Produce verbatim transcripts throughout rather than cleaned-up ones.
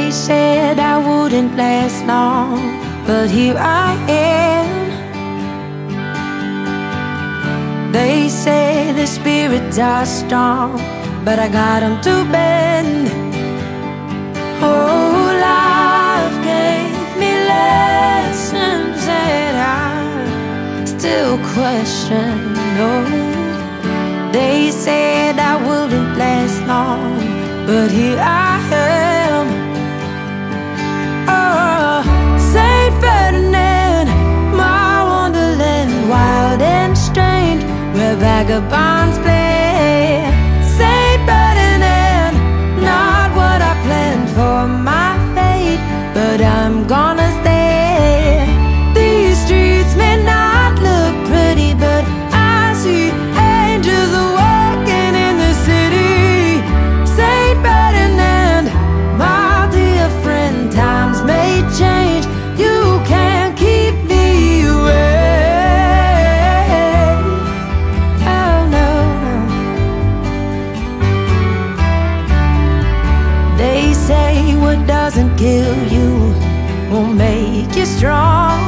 They said I wouldn't last long, but here I am. They say the spirits are strong, but I got them to bend. Oh, life gave me lessons that I still question. Oh, they said I wouldn't last long, but here I am. Oh, Saint Ferdinand, my wonderland, wild and strange, where vagabonds play. Saint Ferdinand, not what I planned for my fate, but I'm gonna stay. These streets may not look pretty, but I see angels walking in the city. Saint Ferdinand, my dear friend, times may change, you can't keep me away. Oh no, no. They say what doesn't kill you will make you strong,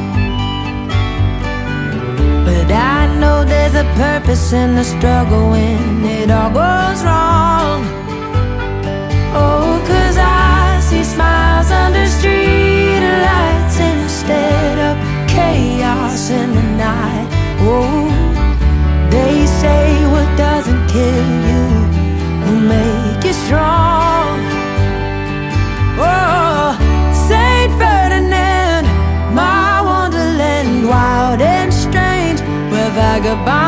but I know there's a purpose in the struggle when it all goes wrong. Oh, 'cause I see smiles under street lights instead of chaos in the night. Oh, they say what doesn't kill you will make you strong. Oh, Saint Ferdinand, my wonderland, wild and strange, where vagabonds